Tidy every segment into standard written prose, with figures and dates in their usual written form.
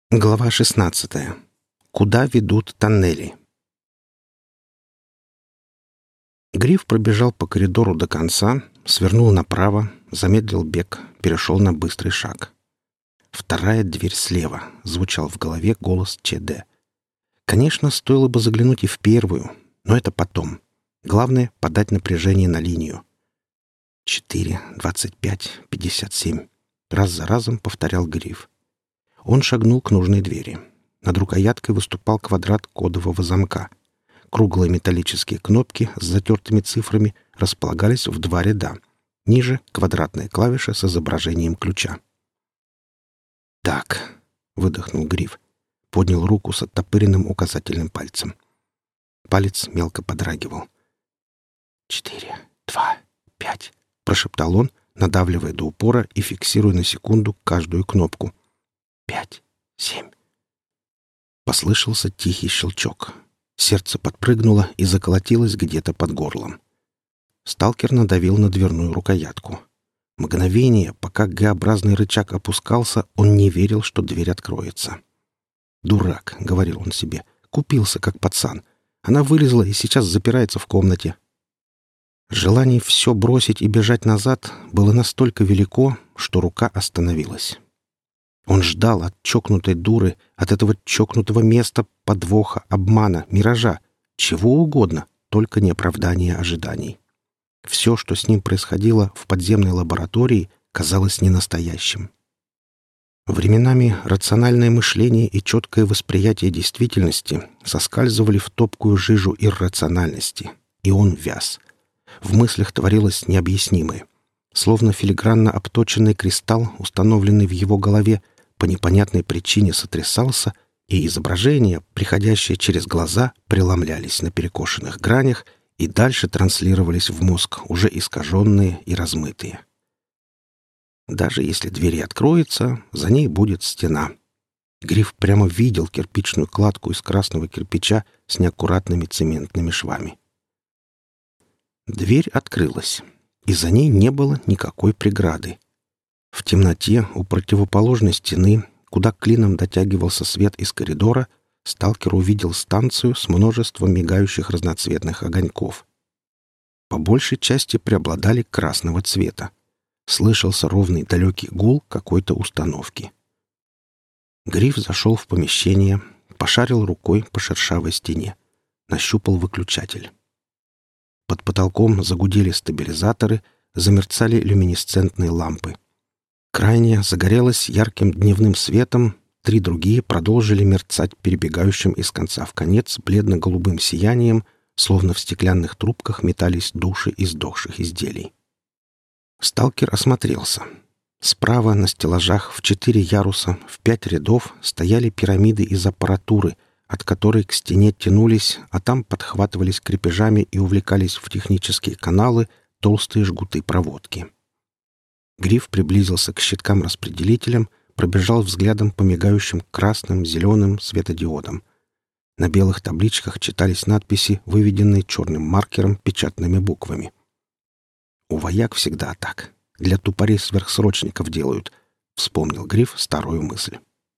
Глава 16. Куда ведут тоннели? Гриф пробежал по коридору до конца, свернул направо, замедлил бег, перешел на быстрый шаг. «Вторая дверь слева», — звучал в голове голос ЧД. Конечно, стоило бы заглянуть и в первую, но это потом. Главное — подать напряжение на линию. 4, 25, 57. Раз за разом повторял Гриф. Он шагнул к нужной двери. Над рукояткой выступал квадрат кодового замка. Круглые металлические кнопки с затертыми цифрами располагались в два ряда. Ниже — квадратная клавиша с изображением ключа. «Так», — выдохнул Гриф. Поднял руку с оттопыренным указательным пальцем. Палец мелко подрагивал. 4, 2, 5, — прошептал он, надавливая до упора и фиксируя на секунду каждую кнопку. 5, 7. Послышался тихий щелчок. Сердце подпрыгнуло и заколотилось где-то под горлом. Сталкер надавил на дверную рукоятку. Мгновение, пока Г-образный рычаг опускался, он не верил, что дверь откроется. «Дурак», — говорил он себе, — «купился, как пацан. Она вылезла и сейчас запирается в комнате». Желание все бросить и бежать назад было настолько велико, что рука остановилась. Он ждал от чокнутой дуры, от этого чокнутого места, подвоха, обмана, миража, чего угодно, только не оправдание ожиданий. Все, что с ним происходило в подземной лаборатории, казалось ненастоящим. Временами рациональное мышление и четкое восприятие действительности соскальзывали в топкую жижу иррациональности, и он вяз. В мыслях творилось необъяснимое. Словно филигранно обточенный кристалл, установленный в его голове, по непонятной причине сотрясался, и изображения, приходящие через глаза, преломлялись на перекошенных гранях и дальше транслировались в мозг, уже искаженные и размытые. Даже если дверь и откроется, за ней будет стена. Гриф прямо видел кирпичную кладку из красного кирпича с неаккуратными цементными швами. Дверь открылась, и за ней не было никакой преграды. В темноте у противоположной стены, куда клином дотягивался свет из коридора, сталкер увидел станцию с множеством мигающих разноцветных огоньков. По большей части преобладали красного цвета. Слышался ровный далекий гул какой-то установки. Гриф зашел в помещение, пошарил рукой по шершавой стене, нащупал выключатель. Под потолком загудели стабилизаторы, замерцали люминесцентные лампы. Крайняя загорелась ярким дневным светом, три другие продолжили мерцать перебегающим из конца в конец бледно-голубым сиянием, словно в стеклянных трубках метались души издохших изделий. Сталкер осмотрелся. Справа на стеллажах в 4 яруса, в 5 рядов стояли пирамиды из аппаратуры, от которой к стене тянулись, а там подхватывались крепежами и увлекались в технические каналы толстые жгуты проводки. Гриф приблизился к щиткам-распределителям, пробежал взглядом по мигающим красным, зеленым светодиодам. На белых табличках читались надписи, выведенные черным маркером печатными буквами. «У вояк всегда так. Для тупорей-сверхсрочников делают», — вспомнил Гриф старую мысль.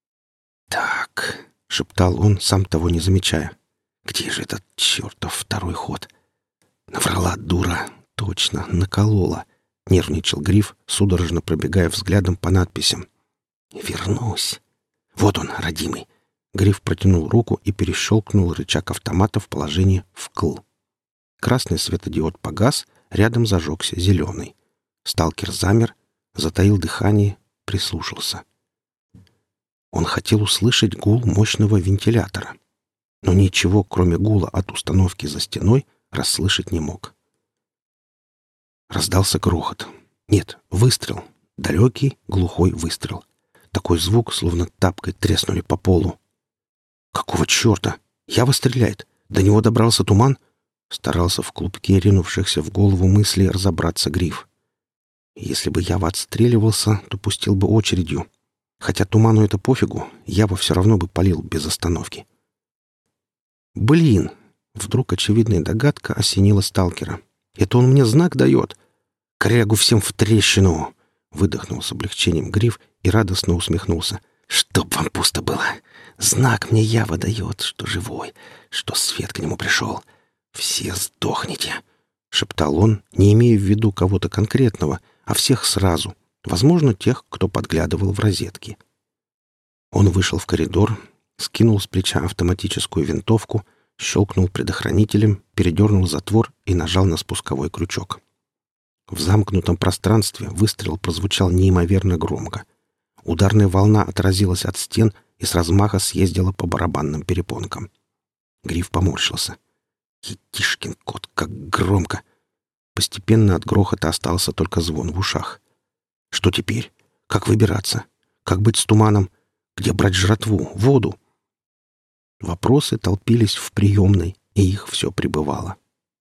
«Так», — шептал он, сам того не замечая. «Где же этот чертов второй ход?» «Наврала дура. Точно, наколола», — нервничал Гриф, судорожно пробегая взглядом по надписям. «Вернусь. Вот он, родимый». Гриф протянул руку и перещелкнул рычаг автомата в положении «вкл». Красный светодиод погас, рядом зажегся зеленый. Сталкер замер, затаил дыхание, прислушался. Он хотел услышать гул мощного вентилятора, но ничего, кроме гула от установки за стеной, расслышать не мог. Раздался грохот. Нет, выстрел. Далекий, глухой выстрел. Такой звук, словно тапкой треснули по полу. «Какого черта? Ява стреляет! До него добрался туман?» Старался в клубке ринувшихся в голову мыслей разобраться Гриф. Если бы Ява отстреливался, то пустил бы очередью. Хотя туману это пофигу, Ява все равно бы палил без остановки. «Блин!» — вдруг очевидная догадка осенила сталкера. «Это он мне знак дает! Корягу всем в трещину!» — выдохнул с облегчением Гриф и радостно усмехнулся. Чтоб вам пусто было. Знак мне Ява дает, что живой, что свет к нему пришел. Все сдохните!» — шептал он, не имея в виду кого-то конкретного, а всех сразу, возможно, тех, кто подглядывал в розетки. Он вышел в коридор, скинул с плеча автоматическую винтовку, щелкнул предохранителем, передернул затвор и нажал на спусковой крючок. В замкнутом пространстве выстрел прозвучал неимоверно громко. Ударная волна отразилась от стен и с размаха съездила по барабанным перепонкам. Гриф поморщился. «Етишкин кот, как громко!» Постепенно от грохота остался только звон в ушах. «Что теперь? Как выбираться? Как быть с туманом? Где брать жратву, воду?» Вопросы толпились в приемной, и их все прибывало.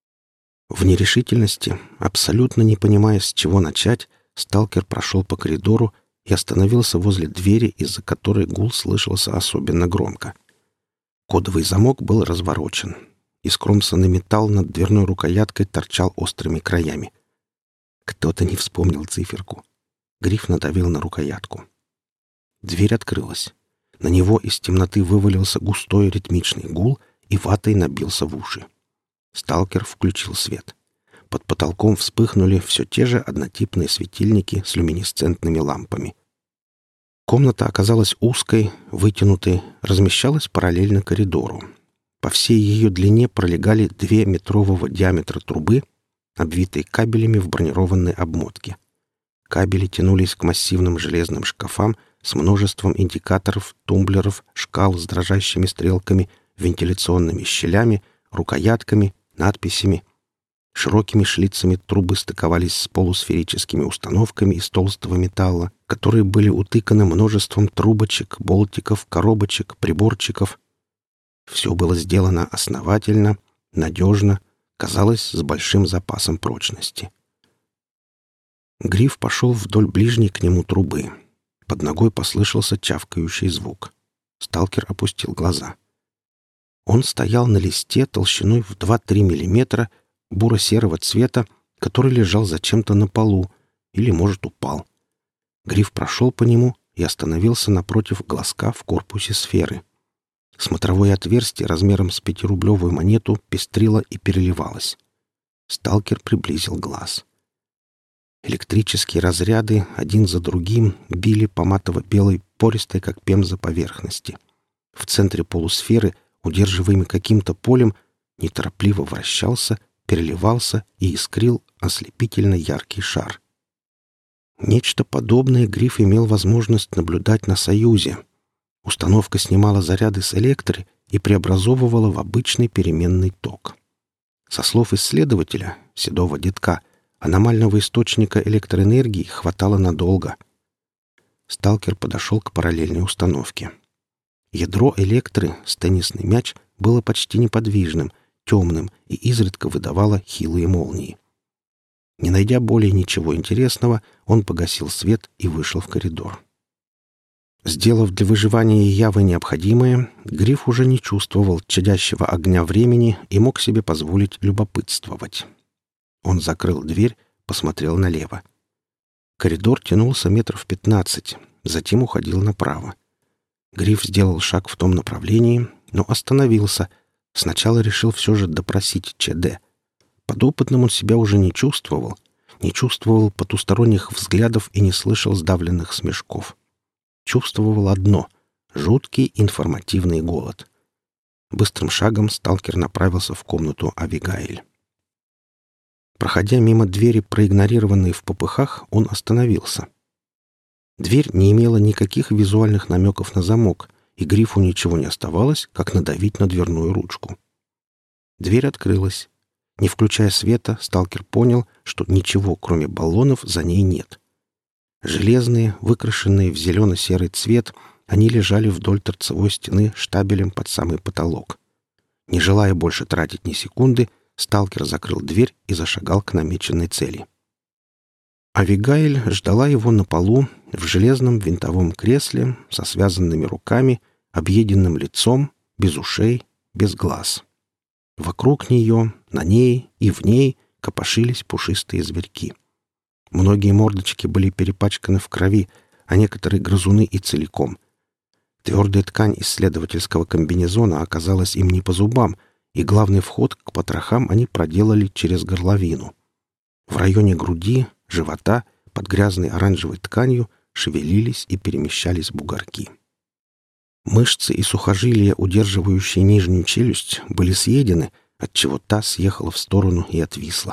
В нерешительности, абсолютно не понимая, с чего начать, сталкер прошел по коридору и остановился возле двери, из-за которой гул слышался особенно громко. Кодовый замок был разворочен. Искромсанный металл над дверной рукояткой торчал острыми краями. Кто-то не вспомнил циферку. Гриф надавил на рукоятку. Дверь открылась. На него из темноты вывалился густой ритмичный гул и ватой набился в уши. Сталкер включил свет. Под потолком вспыхнули все те же однотипные светильники с люминесцентными лампами. Комната оказалась узкой, вытянутой, размещалась параллельно коридору. По всей ее длине пролегали 2-метрового диаметра трубы, обвитые кабелями в бронированной обмотке. Кабели тянулись к массивным железным шкафам с множеством индикаторов, тумблеров, шкал с дрожащими стрелками, вентиляционными щелями, рукоятками, надписями. Широкими шлицами трубы стыковались с полусферическими установками из толстого металла, которые были утыканы множеством трубочек, болтиков, коробочек, приборчиков. Все было сделано основательно, надежно, казалось, с большим запасом прочности. Гриф пошел вдоль ближней к нему трубы. Под ногой послышался чавкающий звук. Сталкер опустил глаза. Он стоял на листе толщиной в 2-3 миллиметра, буро-серого цвета, который лежал зачем-то на полу или, может, упал. Гриф прошел по нему и остановился напротив глазка в корпусе сферы. Смотровое отверстие размером с 5-рублевую монету пестрило и переливалось. Сталкер приблизил глаз. Электрические разряды один за другим били по матово-белой, пористой, как пемза, поверхности. В центре полусферы, удерживаемый каким-то полем, неторопливо вращался, переливался и искрил ослепительно яркий шар. Нечто подобное Гриф имел возможность наблюдать на «Союзе». Установка снимала заряды с электры и преобразовывала в обычный переменный ток. Со слов исследователя, седого детка, аномального источника электроэнергии хватало надолго. Сталкер подошел к параллельной установке. Ядро электры, теннисный мяч, было почти неподвижным, темным и изредка выдавало хилые молнии. Не найдя более ничего интересного, он погасил свет и вышел в коридор. Сделав для выживания Явы необходимое, Гриф уже не чувствовал чадящего огня времени и мог себе позволить любопытствовать. Он закрыл дверь, посмотрел налево. Коридор тянулся 15 метров, затем уходил направо. Гриф сделал шаг в том направлении, но остановился. Сначала решил все же допросить ЧД. Подопытным он себя уже не чувствовал потусторонних взглядов и не слышал сдавленных смешков. Чувствовал одно — жуткий информативный голод. Быстрым шагом сталкер направился в комнату Авигаэль. Проходя мимо двери, проигнорированной в попыхах, он остановился. Дверь не имела никаких визуальных намеков на замок, и Грифу ничего не оставалось, как надавить на дверную ручку. Дверь открылась. Не включая света, сталкер понял, что ничего, кроме баллонов, за ней нет. Железные, выкрашенные в зелено-серый цвет, они лежали вдоль торцевой стены штабелем под самый потолок. Не желая больше тратить ни секунды, сталкер закрыл дверь и зашагал к намеченной цели. Авигаэль ждала его на полу в железном винтовом кресле со связанными руками, объеденным лицом, без ушей, без глаз. Вокруг нее, на ней и в ней копошились пушистые зверьки. Многие мордочки были перепачканы в крови, а некоторые грызуны и целиком. Твердая ткань исследовательского комбинезона оказалась им не по зубам, и главный вход к потрохам они проделали через горловину. В районе груди, живота, под грязной оранжевой тканью шевелились и перемещались бугорки. Мышцы и сухожилия, удерживающие нижнюю челюсть, были съедены, отчего та съехала в сторону и отвисла.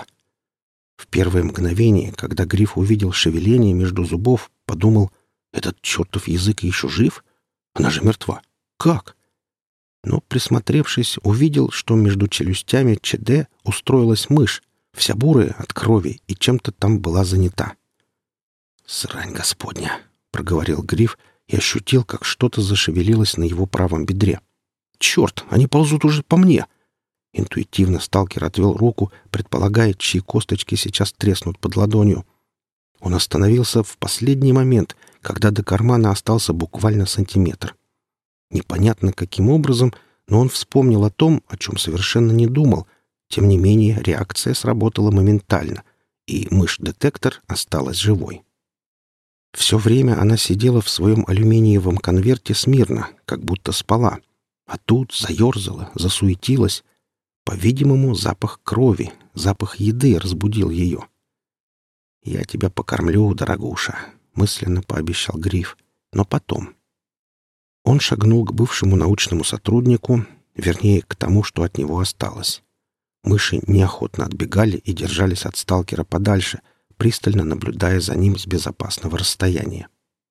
В первое мгновение, когда Гриф увидел шевеление между зубов, подумал: «Этот чертов язык еще жив? Она же мертва. Как?» Но, присмотревшись, увидел, что между челюстями ЧД устроилась мышь, вся бурая от крови, и чем-то там была занята. «Срань господня!» — проговорил Гриф и ощутил, как что-то зашевелилось на его правом бедре. «Черт! Они ползут уже по мне!» Интуитивно сталкер отвел руку, предполагая, чьи косточки сейчас треснут под ладонью. Он остановился в последний момент, когда до кармана остался буквально сантиметр. Непонятно каким образом, но он вспомнил о том, о чем совершенно не думал. Тем не менее, реакция сработала моментально, и мышь-детектор осталась живой. Все время она сидела в своем алюминиевом конверте смирно, как будто спала. А тут заерзала, засуетилась. По-видимому, запах крови, запах еды разбудил ее. «Я тебя покормлю, дорогуша», — мысленно пообещал Гриф. «Но потом». Он шагнул к бывшему научному сотруднику, вернее, к тому, что от него осталось. Мыши неохотно отбегали и держались от сталкера подальше, пристально наблюдая за ним с безопасного расстояния.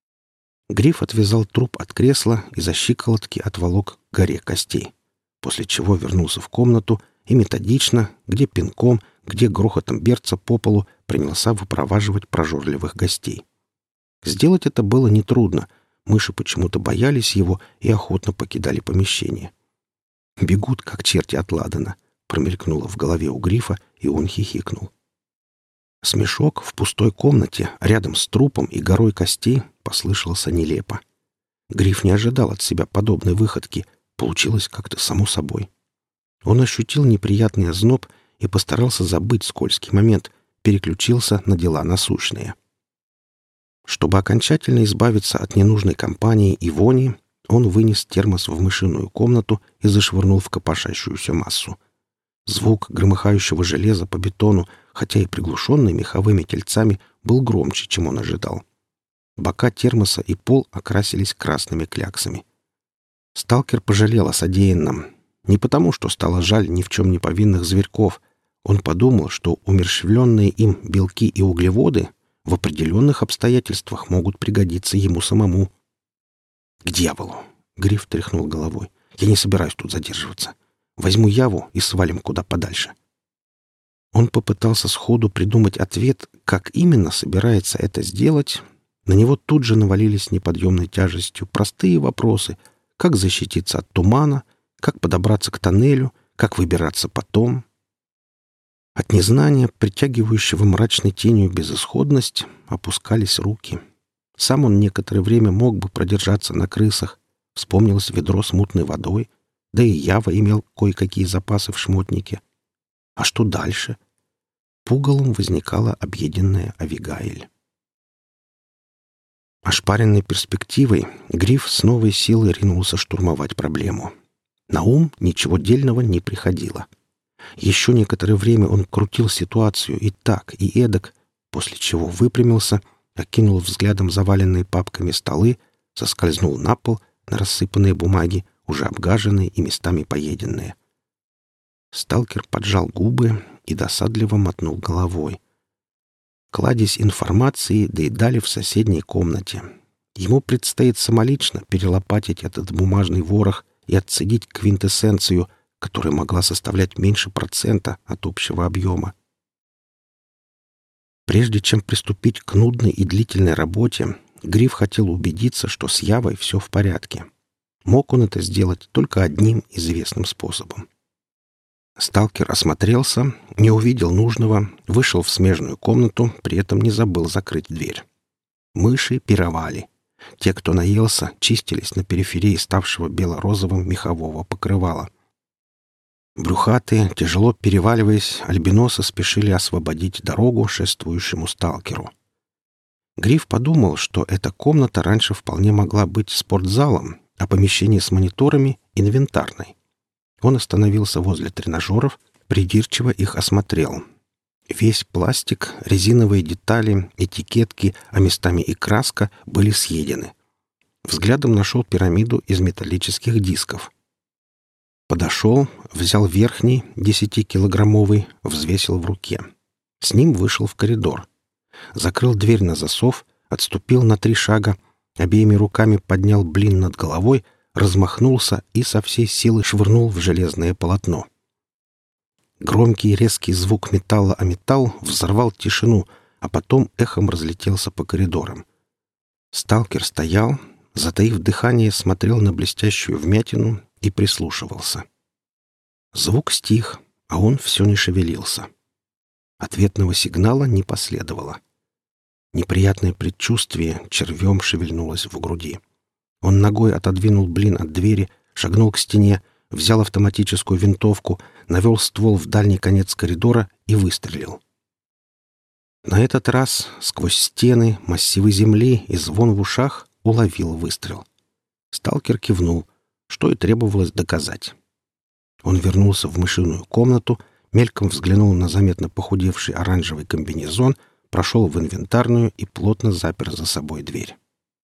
Гриф отвязал труп от кресла и за щиколотки отволок к горе костей, после чего вернулся в комнату и методично, где пинком, где грохотом берца по полу, принялся выпроваживать прожорливых гостей. Сделать это было нетрудно. Мыши почему-то боялись его и охотно покидали помещение. «Бегут, как черти от ладана», — промелькнуло в голове у Грифа, и он хихикнул. Смешок в пустой комнате, рядом с трупом и горой костей, послышался нелепо. Гриф не ожидал от себя подобной выходки. Получилось как-то само собой. Он ощутил неприятный озноб и постарался забыть скользкий момент, переключился на дела насущные. Чтобы окончательно избавиться от ненужной компании и вони, он вынес термос в мышиную комнату и зашвырнул в копошащуюся массу. Звук громыхающего железа по бетону, хотя и приглушенный меховыми тельцами, был громче, чем он ожидал. Бока термоса и пол окрасились красными кляксами. Сталкер пожалел о содеянном. Не потому, что стало жаль ни в чем не повинных зверьков. Он подумал, что умерщвленные им белки и углеводы в определенных обстоятельствах могут пригодиться ему самому. «К дьяволу!» — Гриф тряхнул головой. «Я не собираюсь тут задерживаться. Возьму Яву и свалим куда подальше». Он попытался сходу придумать ответ, как именно собирается это сделать. На него тут же навалились неподъемной тяжестью простые вопросы: как защититься от тумана, как подобраться к тоннелю, как выбираться потом. От незнания, притягивающего мрачной тенью безысходность, опускались руки. Сам он некоторое время мог бы продержаться на крысах. Вспомнилось ведро с мутной водой, да и Ява имел кое-какие запасы в шмотнике. А что дальше? Пугалом возникала объеденная Авигаиль. Ошпаренный перспективой, Гриф с новой силой ринулся штурмовать проблему. На ум ничего дельного не приходило. Еще некоторое время он крутил ситуацию и так, и эдак, после чего выпрямился, окинул взглядом заваленные папками столы, соскользнул на пол, на рассыпанные бумаги, уже обгаженные и местами поеденные. Сталкер поджал губы и досадливо мотнул головой. Кладезь информации доедали в соседней комнате. Ему предстоит самолично перелопатить этот бумажный ворох и отцедить квинтэссенцию, которая могла составлять меньше процента от общего объема. Прежде чем приступить к нудной и длительной работе, Гриф хотел убедиться, что с Явой все в порядке. Мог он это сделать только одним известным способом. Сталкер осмотрелся, не увидел нужного, вышел в смежную комнату, при этом не забыл закрыть дверь. Мыши пировали. Те, кто наелся, чистились на периферии ставшего бело-розовым мехового покрывала. Брюхатые, тяжело переваливаясь, альбиносы спешили освободить дорогу шествующему сталкеру. Гриф подумал, что эта комната раньше вполне могла быть спортзалом, а помещение с мониторами — инвентарной. Он остановился возле тренажеров, придирчиво их осмотрел. Весь пластик, резиновые детали, этикетки, а местами и краска были съедены. Взглядом нашел пирамиду из металлических дисков. Подошел, взял верхний, 10-килограммовый, взвесил в руке. С ним вышел в коридор. Закрыл дверь на засов, отступил на 3 шага, обеими руками поднял блин над головой, размахнулся и со всей силы швырнул в железное полотно. Громкий резкий звук металла о металл взорвал тишину, а потом эхом разлетелся по коридорам. Сталкер стоял, затаив дыхание, смотрел на блестящую вмятину и прислушивался. Звук стих, а он все не шевелился. Ответного сигнала не последовало. Неприятное предчувствие червем шевельнулось в груди. Он ногой отодвинул блин от двери, шагнул к стене, взял автоматическую винтовку, навел ствол в дальний конец коридора и выстрелил. На этот раз сквозь стены, массивы земли и звон в ушах уловил выстрел. Сталкер кивнул, что и требовалось доказать. Он вернулся в мышиную комнату, мельком взглянул на заметно похудевший оранжевый комбинезон, прошел в инвентарную и плотно запер за собой дверь.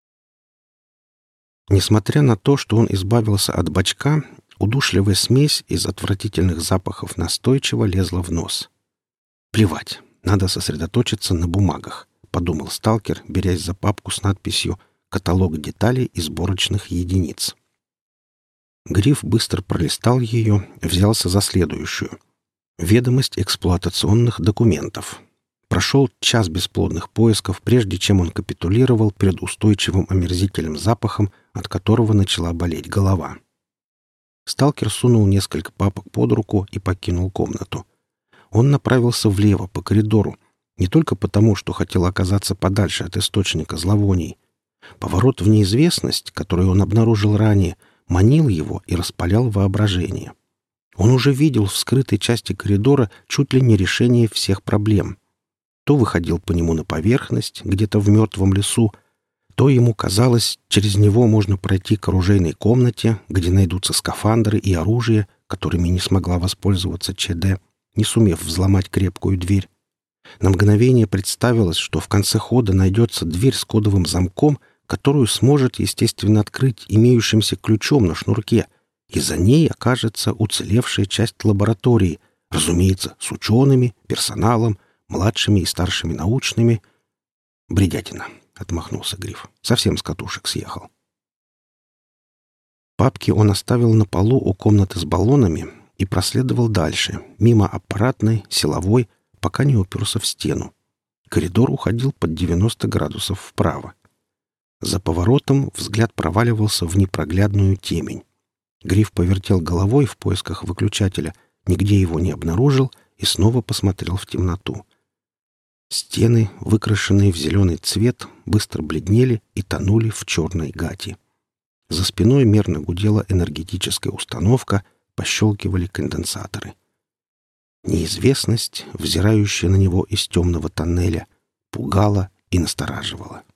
Несмотря на то, что он избавился от бачка, удушливая смесь из отвратительных запахов настойчиво лезла в нос. «Плевать, надо сосредоточиться на бумагах», — подумал сталкер, берясь за папку с надписью «Каталог деталей и сборочных единиц». Гриф быстро пролистал ее, взялся за следующую. «Ведомость эксплуатационных документов». Прошел час бесплодных поисков, прежде чем он капитулировал перед устойчивым омерзительным запахом, от которого начала болеть голова. Сталкер сунул несколько папок под руку и покинул комнату. Он направился влево по коридору, не только потому, что хотел оказаться подальше от источника зловоний. Поворот в неизвестность, который он обнаружил ранее, манил его и распалял воображение. Он уже видел в скрытой части коридора чуть ли не решение всех проблем. То выходил по нему на поверхность, где-то в мертвом лесу, то ему казалось, через него можно пройти к оружейной комнате, где найдутся скафандры и оружие, которыми не смогла воспользоваться ЧД, не сумев взломать крепкую дверь. На мгновение представилось, что в конце хода найдется дверь с кодовым замком, которую сможет, естественно, открыть имеющимся ключом на шнурке, и за ней окажется уцелевшая часть лаборатории, разумеется, с учеными, персоналом, младшими и старшими научными. «Бредятина», — отмахнулся Гриф. «Совсем с катушек съехал». Папки он оставил на полу у комнаты с баллонами и проследовал дальше, мимо аппаратной, силовой, пока не уперся в стену. Коридор уходил под 90 градусов вправо. За поворотом взгляд проваливался в непроглядную темень. Гриф повертел головой в поисках выключателя, нигде его не обнаружил и снова посмотрел в темноту. Стены, выкрашенные в зеленый цвет, быстро бледнели и тонули в черной гати. За спиной мерно гудела энергетическая установка, пощелкивали конденсаторы. Неизвестность, взирающая на него из темного тоннеля, пугала и настораживала.